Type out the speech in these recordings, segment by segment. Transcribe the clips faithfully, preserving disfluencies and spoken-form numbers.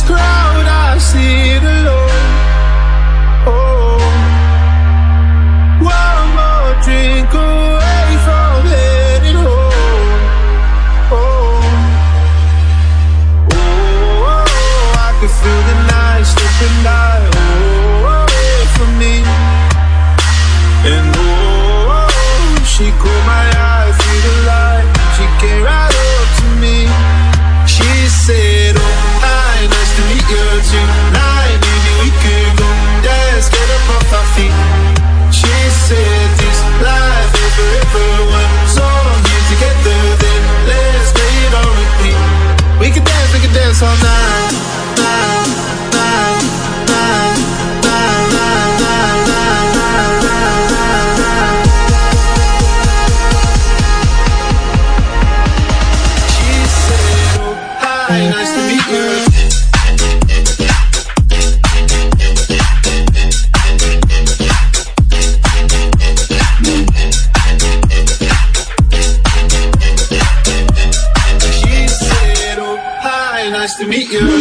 crowd I see it alone. Oh, one more drink away from heading home. Oh, oh, I can feel the night slipping by, oh, away from me. And oh, she caught my eye through the light. She came right up to me. She said, oh, hi, nice to meet you tonight. Maybe we could go dance, get up off our feet. She said, this life is forever. One song here together, then let's play it on repeat. We can dance, we can dance all night, night, night, night, night, night, night, night, night, night. She said, oh, hi, nice to meet you. Nice to meet you.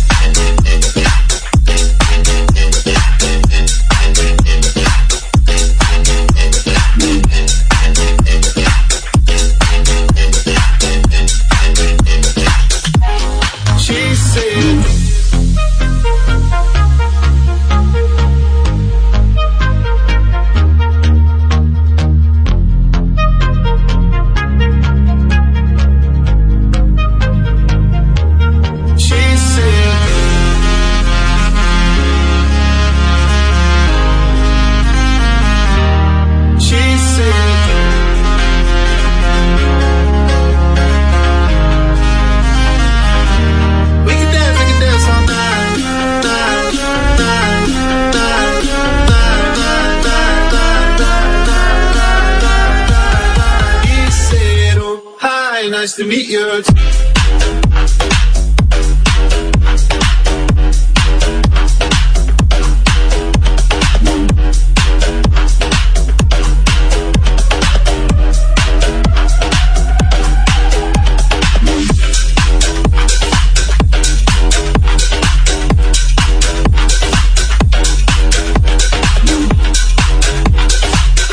She said, nice to meet you.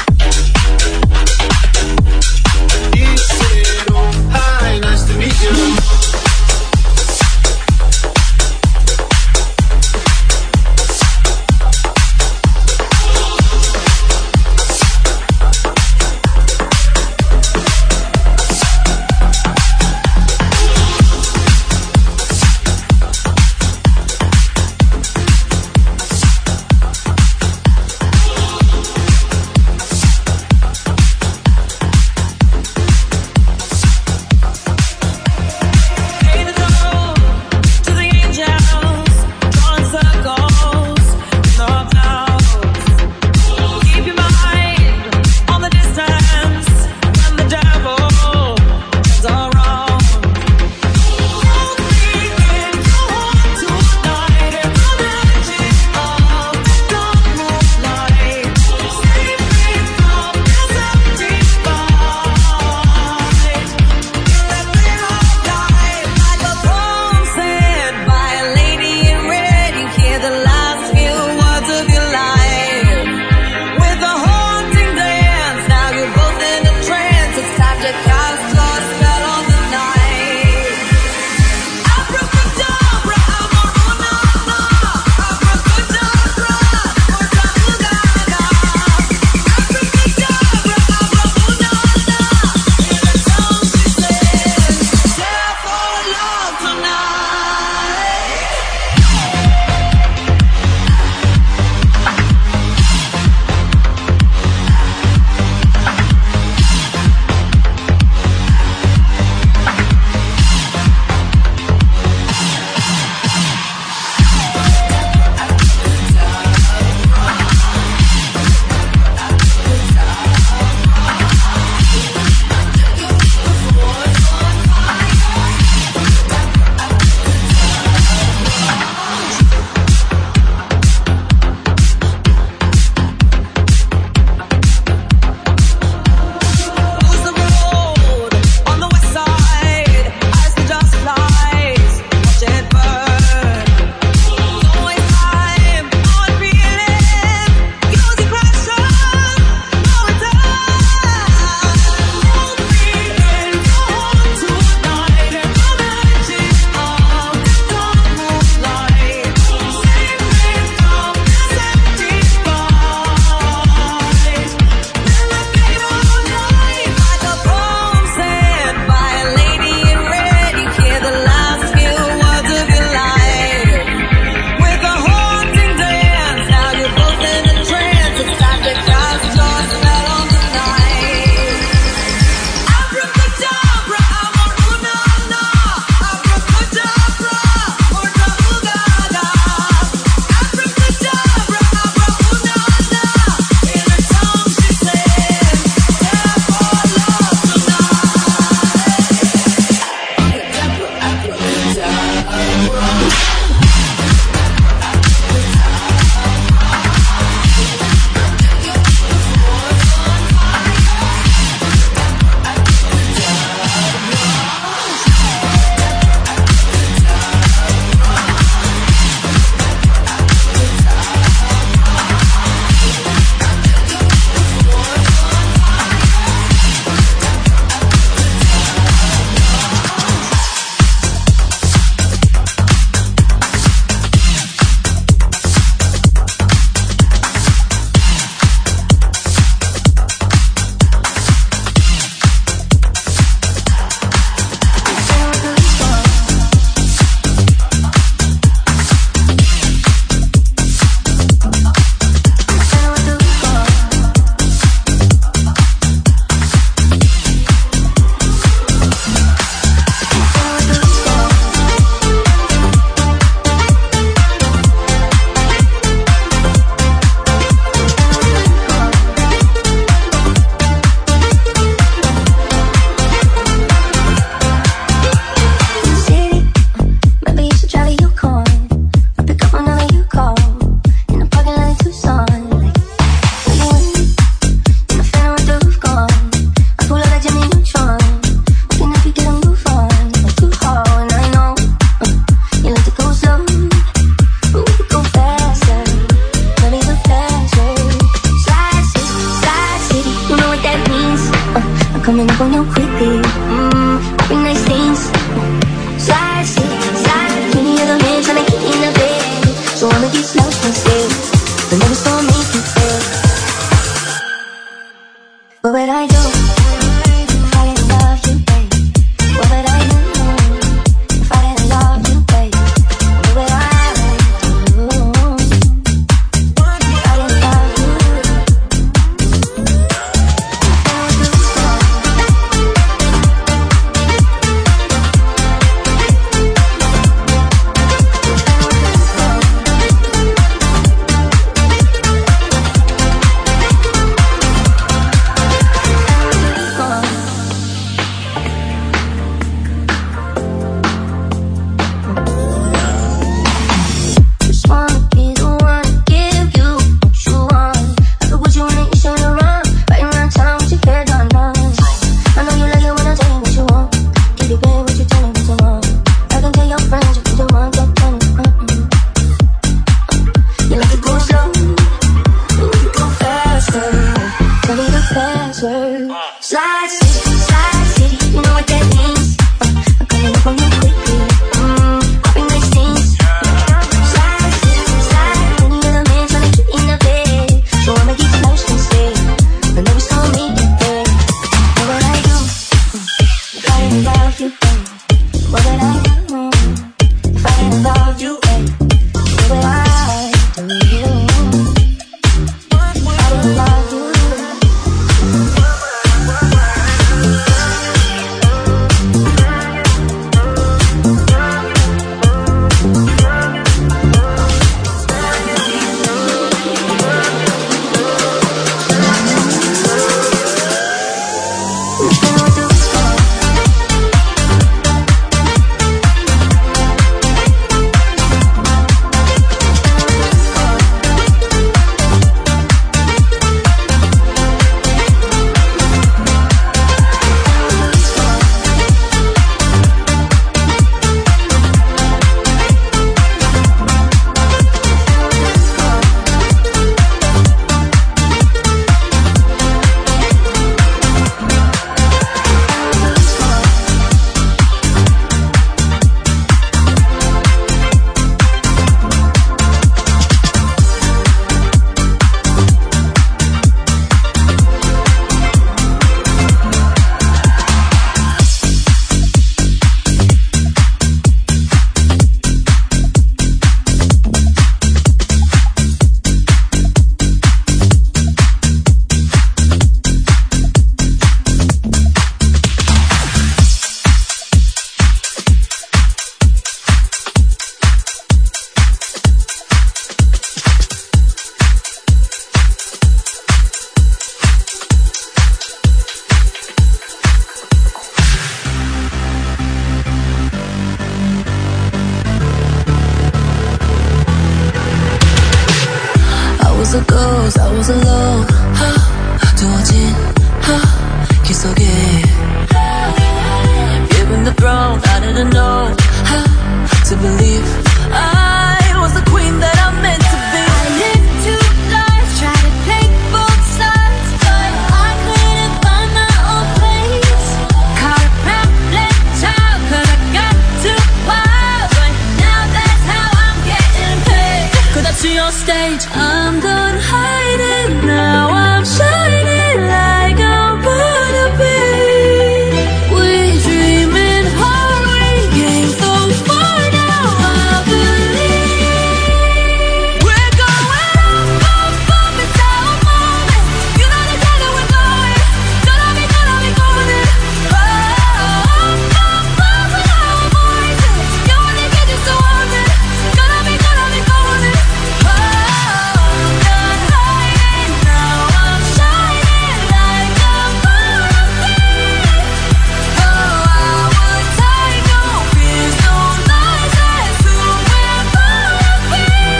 You knows I was alone. 두어진 길 속에 given the throne, I didn't know how to believe I was the queen that I meant to be. I lived two lives, tried to take both sides, but I couldn't find my own place. Caught a problem child, cause I got too wild, but now that's how I'm getting paid. Cause I see on stage, I'm done hiding, now I'm shining like I'm born to be. We dreaming hard, we came so far, now I believe we're going up, up, up, it's our moment. You know the kind that we're going, gonna be, gonna be going in. Oh, up, up, up with our voices. You only get used to one it, gonna be, gonna be going in. Oh, I'm done hiding, now I'm shining like I'm born to be. Oh, I would take no fears, no lies, that's who we're born to be.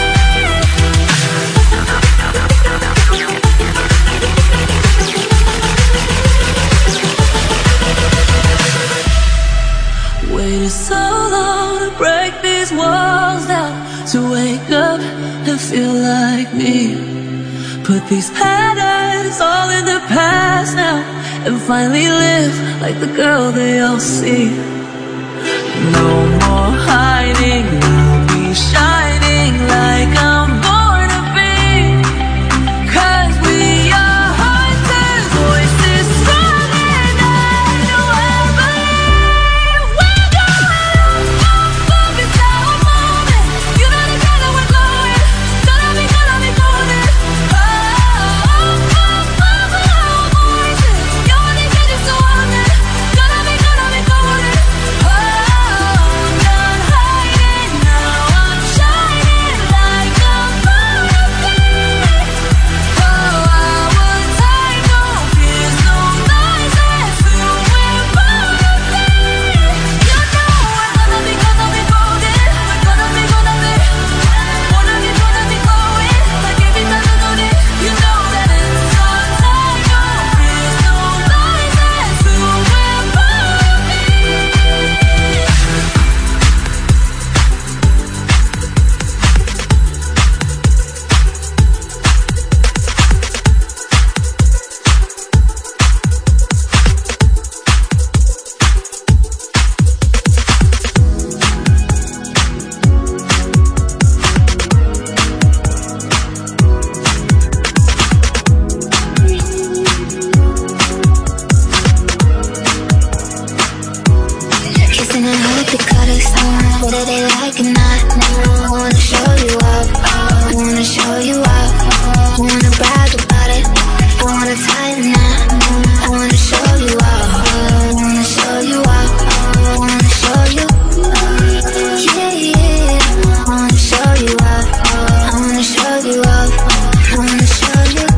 Waited so long to break these walls down, to wake up and feel like me. Put these patterns all in the past now, and finally live like the girl they all see. No more hiding, I'll be shining like I'm born to be. Cause we are hunters, voices strong and I know I believe we're going up, up, up, it's our moment. You know the kind that we're going, gonna be, gonna be going in. Oh, up, up, up with our voices. You only get used to one it, gonna be, gonna be going in. Oh, I'm done hiding, now I'm shining like I'm born to be. Oh, I would take no fears, no lies, that's who we're born to be. You know we're gonna be, gonna be golden. We're gonna be, gonna be, wanna be, gonna be glowing like every time you do it. You know that it's our time. No fears, no lies, that's who we're born to be. Kissing and hope it cut us on. Whether they like it or not, I wanna show you up. I wanna show you up. I wanna brag about it. I wanna tie the knot. I wanna show you up. I wanna show you up. I wanna show you. Yeah, yeah. I wanna show you up. I wanna show you up. I wanna show you.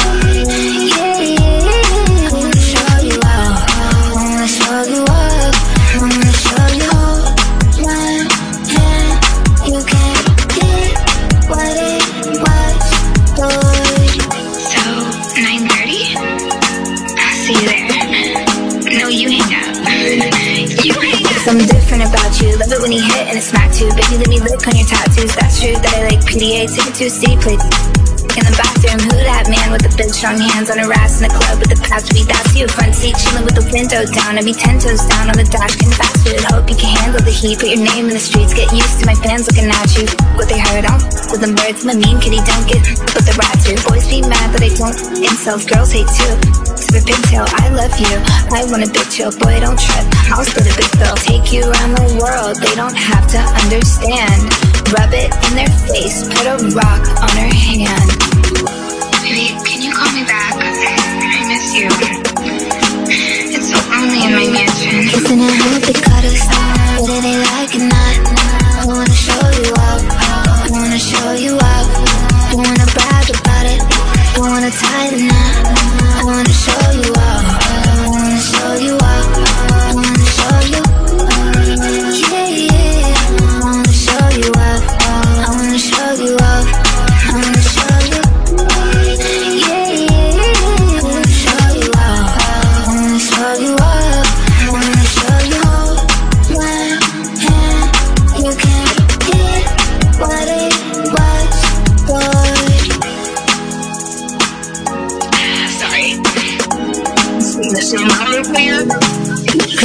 Yeah, yeah. I wanna show you up. I wanna show you up. I wanna show you one hand. You can't get what it was for. So, nine thirty? I'll see you there. No, you hang out. You hang out. Something different about you. Love it when you hit and it's smack too. Baby, let me lick on your tattoos. That's true that I like P D A. Take it to a C, play in the bathroom. Who that man with the big strong hands on her ass in the club with the past beat? That's you. Front seat chilling with the window down. I be ten toes down on the dash, can fast food. Hope you can handle the heat. Put your name in the streets. Get used to my fans looking at you. What they heard on with them birds. I'm a mean kitty, don't get with the rats too. Boys be mad that I don't incels. Girls hate too. Super pigtail, I love you. I want a big chill, boy, don't trip. I'll split a big bill. Take you around the world. They don't have to understand. Rub it in their face. Put a rock on her hand. Baby, can you call me back? I miss you. It's so lonely in my mansion. Kissing and hope they cut us off. Whether they like it or not, I wanna show you up. I wanna show you up. I wanna brag about it. I wanna tie the knot. I wanna show you up. I wanna show you up. I wanna show you. Yeah, yeah. I wanna show you up. I wanna show you up. I wanna show you.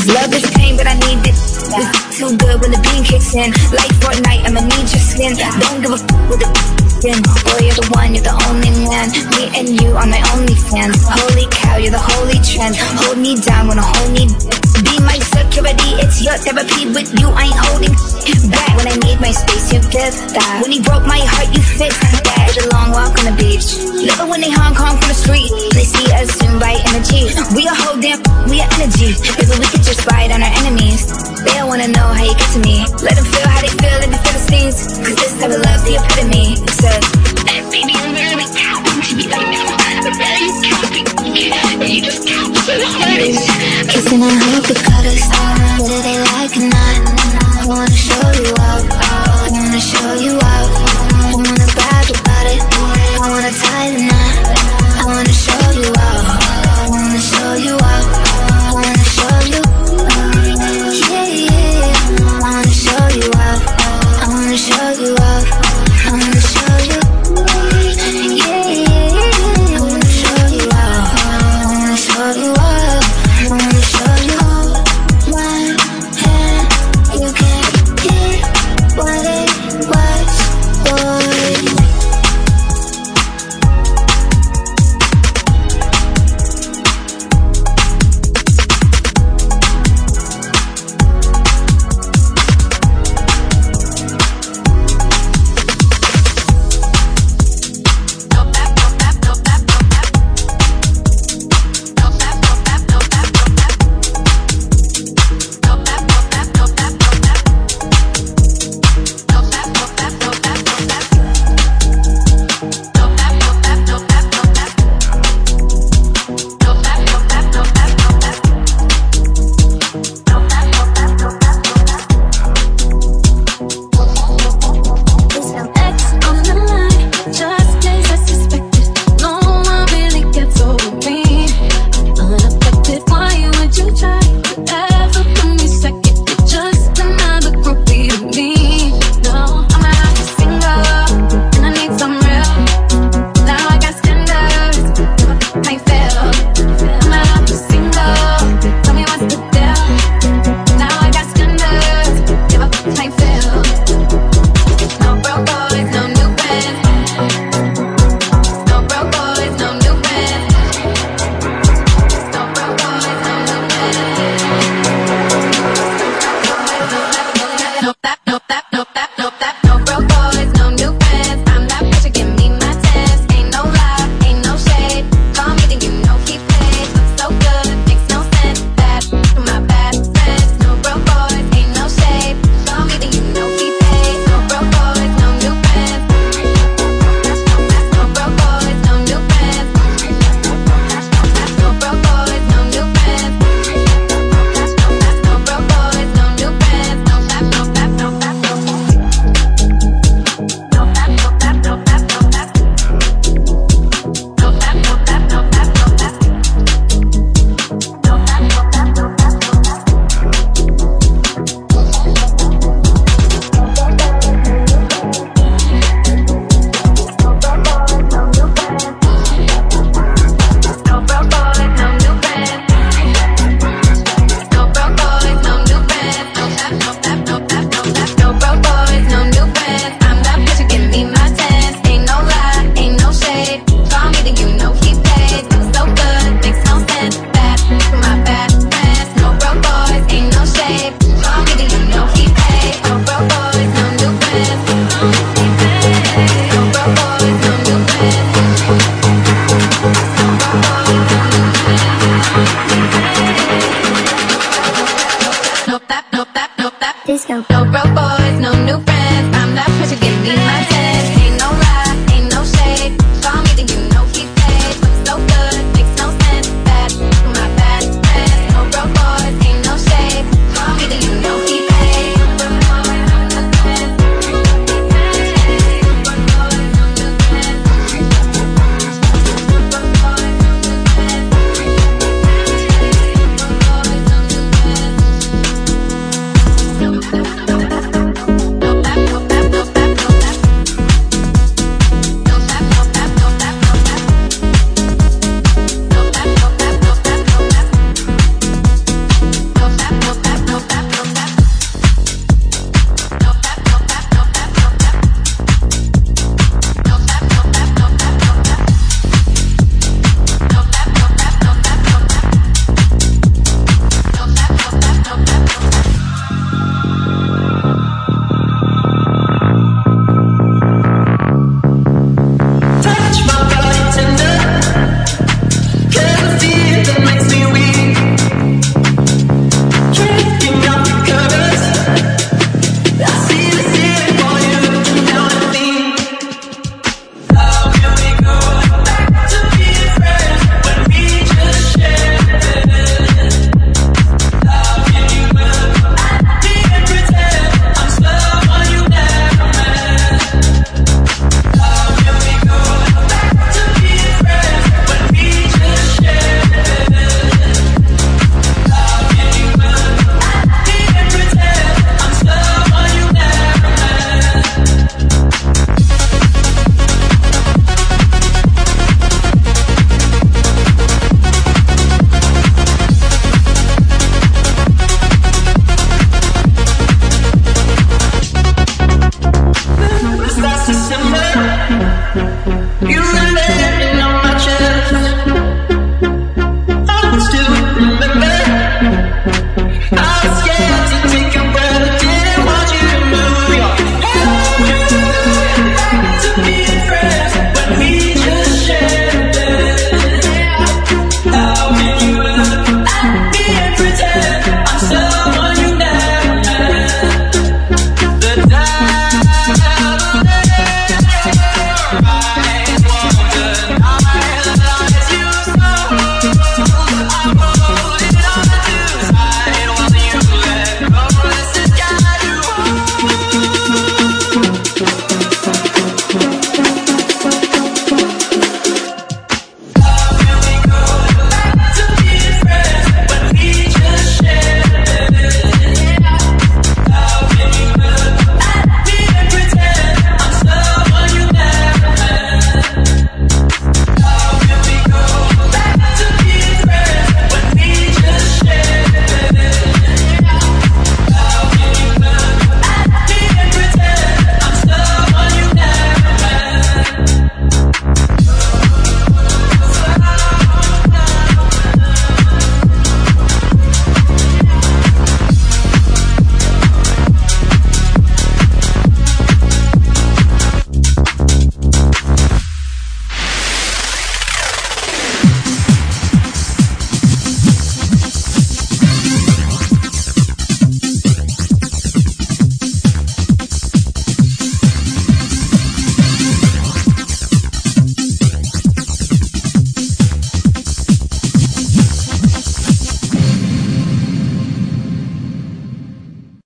Cause love is pain, but I need it. It's too good when the beam kicks in. Like Fortnite, I'ma need your skin. Don't give a f with the in. Boy, you're the one, you're the only man. Me and you are my only fans. Holy cow, you're the holy trend. Hold me down when I hold me. Be my security, it's your therapy. With you, I ain't holding back. When I need my space, you give that. When you broke my heart, you fixed that. With a long walk on the beach. Love it when they Hong Kong from the street. They see us in right energy. We a whole damn, we are energy. Maybe we could just ride on our enemies. They don't wanna know how you get to me. Let them feel how they feel in the Philistines. Cause this type of love's the epitome. It says, baby, I'm really counting to you right now. I'm really counting. And you just count so hard. Kissing and hope the cutters, whether they like or not. I wanna show you out. I wanna show you out. I wanna brag about it. I wanna tie the knot. I wanna show you out. I wanna show you out. I wanna show you. Yeah, yeah. I wanna show you out. I wanna show you out. I wanna show you. Yeah, yeah. I wanna show you out. I wanna show you out. I wanna show you. One hand, you can't get what it was, boy. Disco. No broke boys, no new friends.